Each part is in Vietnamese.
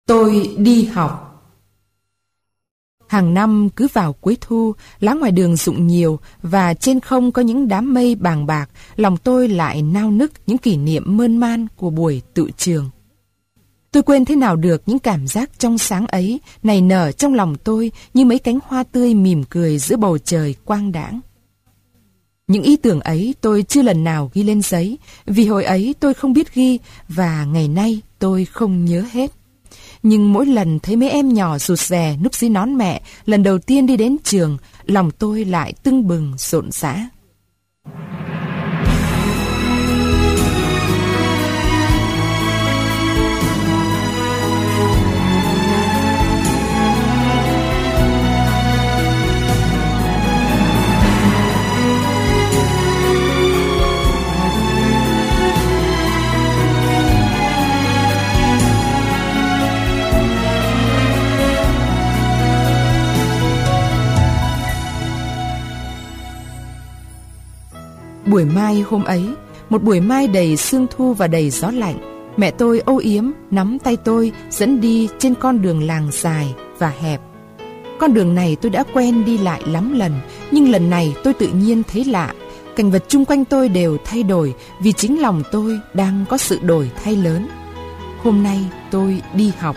Tôi đi học. Hàng năm cứ vào cuối thu, lá ngoài đường rụng nhiều và trên không có những đám mây bàng bạc, lòng tôi lại nao nức những kỷ niệm mơn man của buổi tựu trường. Tôi quên thế nào được những cảm giác trong sáng ấy nảy nở trong lòng tôi như mấy cánh hoa tươi mỉm cười giữa bầu trời quang đãng. Những ý tưởng ấy tôi chưa lần nào ghi lên giấy, vì hồi ấy tôi không biết ghi và ngày nay tôi không nhớ hết. Nhưng mỗi lần thấy mấy em nhỏ rụt rè núp dưới nón mẹ lần đầu tiên đi đến trường, lòng tôi lại tưng bừng rộn rã. Buổi mai hôm ấy, một buổi mai đầy sương thu và đầy gió lạnh, mẹ tôi âu yếm nắm tay tôi dẫn đi trên con đường làng dài và hẹp. Con đường này tôi đã quen đi lại lắm lần, nhưng lần này tôi tự nhiên thấy lạ. Cảnh vật chung quanh tôi đều thay đổi vì chính lòng tôi đang có sự đổi thay lớn. Hôm nay tôi đi học.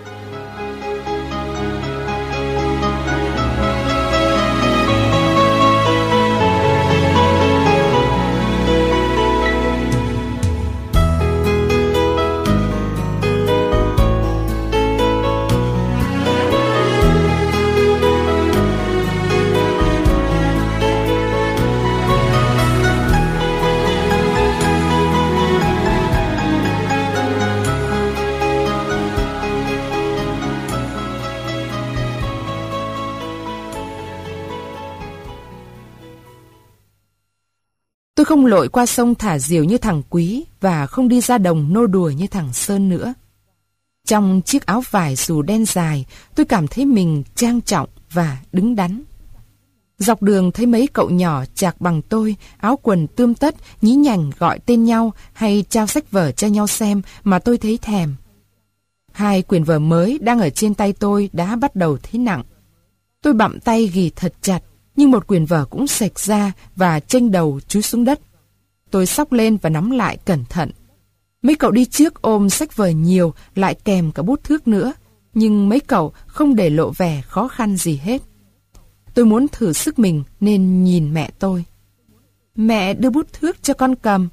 Tôi không lội qua sông thả diều như thằng Quý và không đi ra đồng nô đùa như thằng Sơn nữa. Trong chiếc áo vải dù đen dài, tôi cảm thấy mình trang trọng và đứng đắn. Dọc đường thấy mấy cậu nhỏ chạc bằng tôi, áo quần tươm tất, nhí nhảnh gọi tên nhau hay trao sách vở cho nhau xem mà tôi thấy thèm. Hai quyển vở mới đang ở trên tay tôi đã bắt đầu thấy nặng. Tôi bặm tay ghì thật chặt, nhưng một quyển vở cũng xệch ra và chênh đầu chúi xuống đất. Tôi xốc lên và nắm lại cẩn thận. Mấy cậu đi trước ôm sách vở nhiều, lại kèm cả bút thước nữa, nhưng mấy cậu không để lộ vẻ khó khăn gì hết. Tôi muốn thử sức mình nên nhìn mẹ tôi. Mẹ đưa bút thước cho con cầm.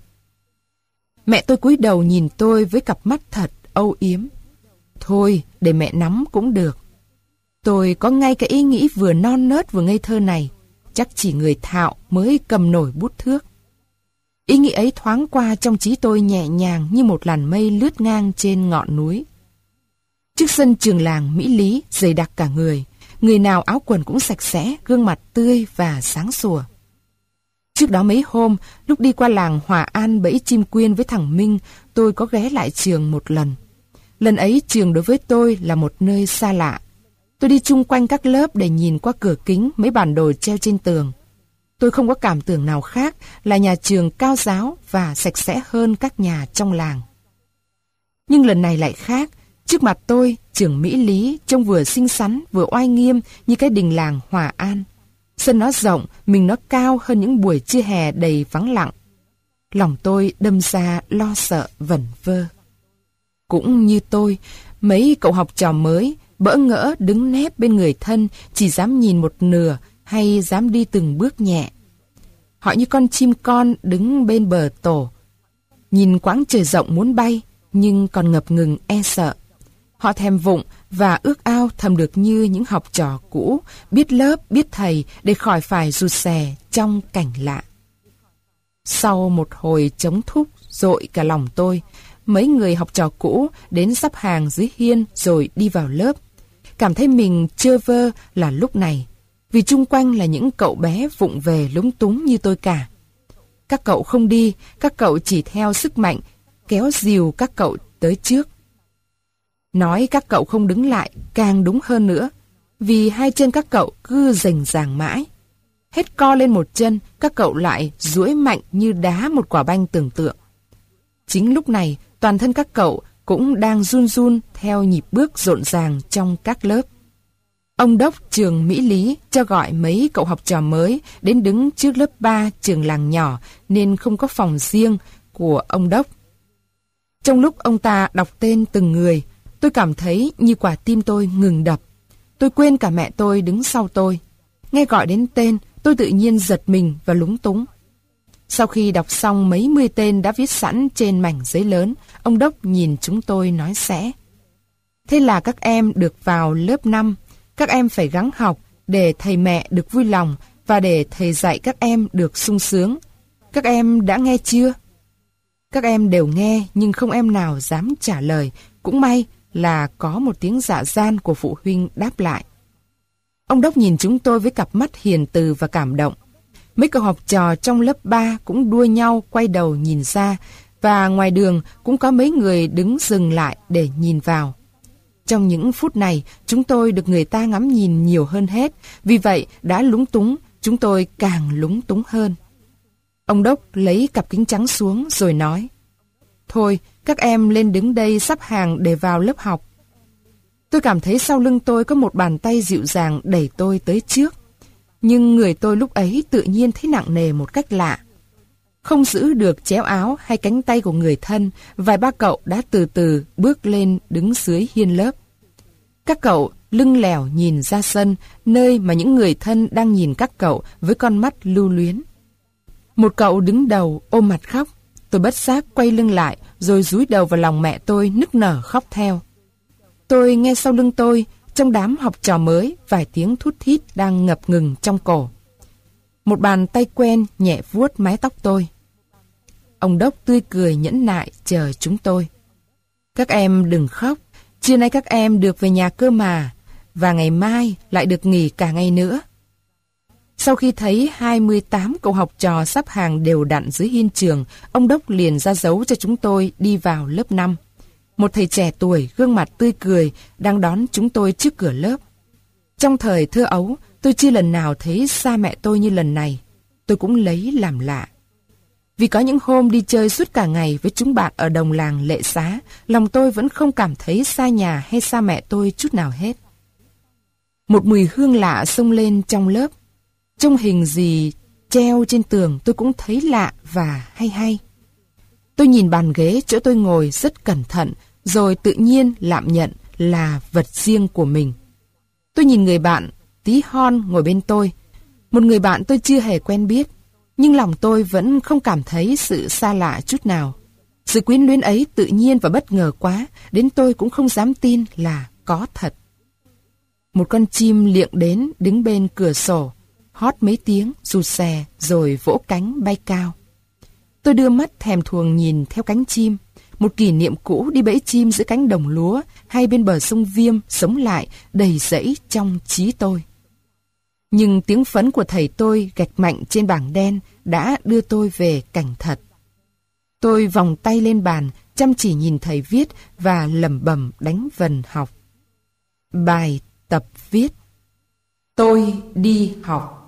Mẹ tôi cúi đầu nhìn tôi với cặp mắt thật âu yếm. Thôi, để mẹ nắm cũng được. Tôi có ngay cái ý nghĩ vừa non nớt vừa ngây thơ này, chắc chỉ người thạo mới cầm nổi bút thước. Ý nghĩ ấy thoáng qua trong trí tôi nhẹ nhàng như một làn mây lướt ngang trên ngọn núi. Trước sân trường làng Mỹ Lý dày đặc cả người nào áo quần cũng sạch sẽ, gương mặt tươi và sáng sủa. Trước đó mấy hôm, lúc đi qua làng Hòa An bẫy chim quyên với thằng Minh, tôi có ghé lại trường một lần. Lần ấy trường đối với tôi là một nơi xa lạ. Tôi đi chung quanh các lớp để nhìn qua cửa kính mấy bản đồ treo trên tường. Tôi không có cảm tưởng nào khác là nhà trường cao giáo và sạch sẽ hơn các nhà trong làng. Nhưng lần này lại khác. Trước mặt tôi, trường Mỹ Lý trông vừa xinh xắn vừa oai nghiêm như cái đình làng Hòa An. Sân nó rộng, mình nó cao hơn những buổi trưa hè đầy vắng lặng. Lòng tôi đâm ra lo sợ vẩn vơ. Cũng như tôi, mấy cậu học trò mới bỡ ngỡ đứng nép bên người thân, chỉ dám nhìn một nửa hay dám đi từng bước nhẹ. Họ như con chim con đứng bên bờ tổ, nhìn quãng trời rộng muốn bay, nhưng còn ngập ngừng e sợ. Họ thèm vụng và ước ao thầm được như những học trò cũ, biết lớp, biết thầy để khỏi phải rụt rè trong cảnh lạ. Sau một hồi chống thúc dội cả lòng tôi, mấy người học trò cũ đến sắp hàng dưới hiên rồi đi vào lớp. Cảm thấy mình trơ vơ là lúc này, vì chung quanh là những cậu bé vụng về lúng túng như tôi cả. Các cậu không đi, các cậu chỉ theo sức mạnh, kéo dìu các cậu tới trước. Nói các cậu không đứng lại càng đúng hơn nữa, vì hai chân các cậu cứ rành ràng mãi. Hết co lên một chân, các cậu lại duỗi mạnh như đá một quả banh tưởng tượng. Chính lúc này, toàn thân các cậu cũng đang run run theo nhịp bước rộn ràng trong các lớp. Ông đốc trường Mỹ Lý cho gọi mấy cậu học trò mới đến đứng trước lớp 3 trường làng nhỏ nên không có phòng riêng của ông đốc. Trong lúc ông ta đọc tên từng người, tôi cảm thấy như quả tim tôi ngừng đập. Tôi quên cả mẹ tôi đứng sau tôi. Nghe gọi đến tên, tôi tự nhiên giật mình và lúng túng. Sau khi đọc xong mấy mươi tên đã viết sẵn trên mảnh giấy lớn, ông đốc nhìn chúng tôi nói sẽ: thế là các em được vào lớp 5, các em phải gắng học để thầy mẹ được vui lòng và để thầy dạy các em được sung sướng. Các em đã nghe chưa? Các em đều nghe nhưng không em nào dám trả lời. Cũng may là có một tiếng dạ gian của phụ huynh đáp lại. Ông đốc nhìn chúng tôi với cặp mắt hiền từ và cảm động. Mấy cậu học trò trong lớp 3 cũng đua nhau quay đầu nhìn ra, và ngoài đường cũng có mấy người đứng dừng lại để nhìn vào. Trong những phút này, chúng tôi được người ta ngắm nhìn nhiều hơn hết, vì vậy đã lúng túng, chúng tôi càng lúng túng hơn. Ông đốc lấy cặp kính trắng xuống rồi nói: thôi, các em lên đứng đây sắp hàng để vào lớp học. Tôi cảm thấy sau lưng tôi có một bàn tay dịu dàng đẩy tôi tới trước. Nhưng người tôi lúc ấy tự nhiên thấy nặng nề một cách lạ. Không giữ được chéo áo hay cánh tay của người thân, vài ba cậu đã từ từ bước lên đứng dưới hiên lớp. Các cậu lưng lẻo nhìn ra sân, nơi mà những người thân đang nhìn các cậu với con mắt lưu luyến. Một cậu đứng đầu ôm mặt khóc. Tôi bất giác quay lưng lại rồi dúi đầu vào lòng mẹ tôi nức nở khóc theo. Tôi nghe sau lưng tôi, trong đám học trò mới, vài tiếng thút thít đang ngập ngừng trong cổ. Một bàn tay quen nhẹ vuốt mái tóc tôi. Ông đốc tươi cười nhẫn nại chờ chúng tôi. Các em đừng khóc, trưa nay các em được về nhà cơ mà, và ngày mai lại được nghỉ cả ngày nữa. Sau khi thấy 28 cậu học trò sắp hàng đều đặn dưới hiên trường, ông đốc liền ra dấu cho chúng tôi đi vào lớp 5. Một thầy trẻ tuổi, gương mặt tươi cười, đang đón chúng tôi trước cửa lớp. Trong thời thơ ấu, tôi chưa lần nào thấy xa mẹ tôi như lần này. Tôi cũng lấy làm lạ. Vì có những hôm đi chơi suốt cả ngày với chúng bạn ở đồng làng Lệ Xá, lòng tôi vẫn không cảm thấy xa nhà hay xa mẹ tôi chút nào hết. Một mùi hương lạ xông lên trong lớp. Trông hình gì treo trên tường tôi cũng thấy lạ và hay hay. Tôi nhìn bàn ghế chỗ tôi ngồi rất cẩn thận, rồi tự nhiên lạm nhận là vật riêng của mình. Tôi nhìn người bạn tí hon ngồi bên tôi, một người bạn tôi chưa hề quen biết, nhưng lòng tôi vẫn không cảm thấy sự xa lạ chút nào. Sự quyến luyến ấy tự nhiên và bất ngờ quá, đến tôi cũng không dám tin là có thật. Một con chim liệng đến đứng bên cửa sổ, hót mấy tiếng rụt rè rồi vỗ cánh bay cao. Tôi đưa mắt thèm thuồng nhìn theo cánh chim. Một kỷ niệm cũ đi bẫy chim giữa cánh đồng lúa hay bên bờ sông Viêm sống lại đầy rẫy trong trí tôi. Nhưng tiếng phấn của thầy tôi gạch mạnh trên bảng đen đã đưa tôi về cảnh thật. Tôi vòng tay lên bàn, chăm chỉ nhìn thầy viết và lẩm bẩm đánh vần học. Bài tập viết: tôi đi học.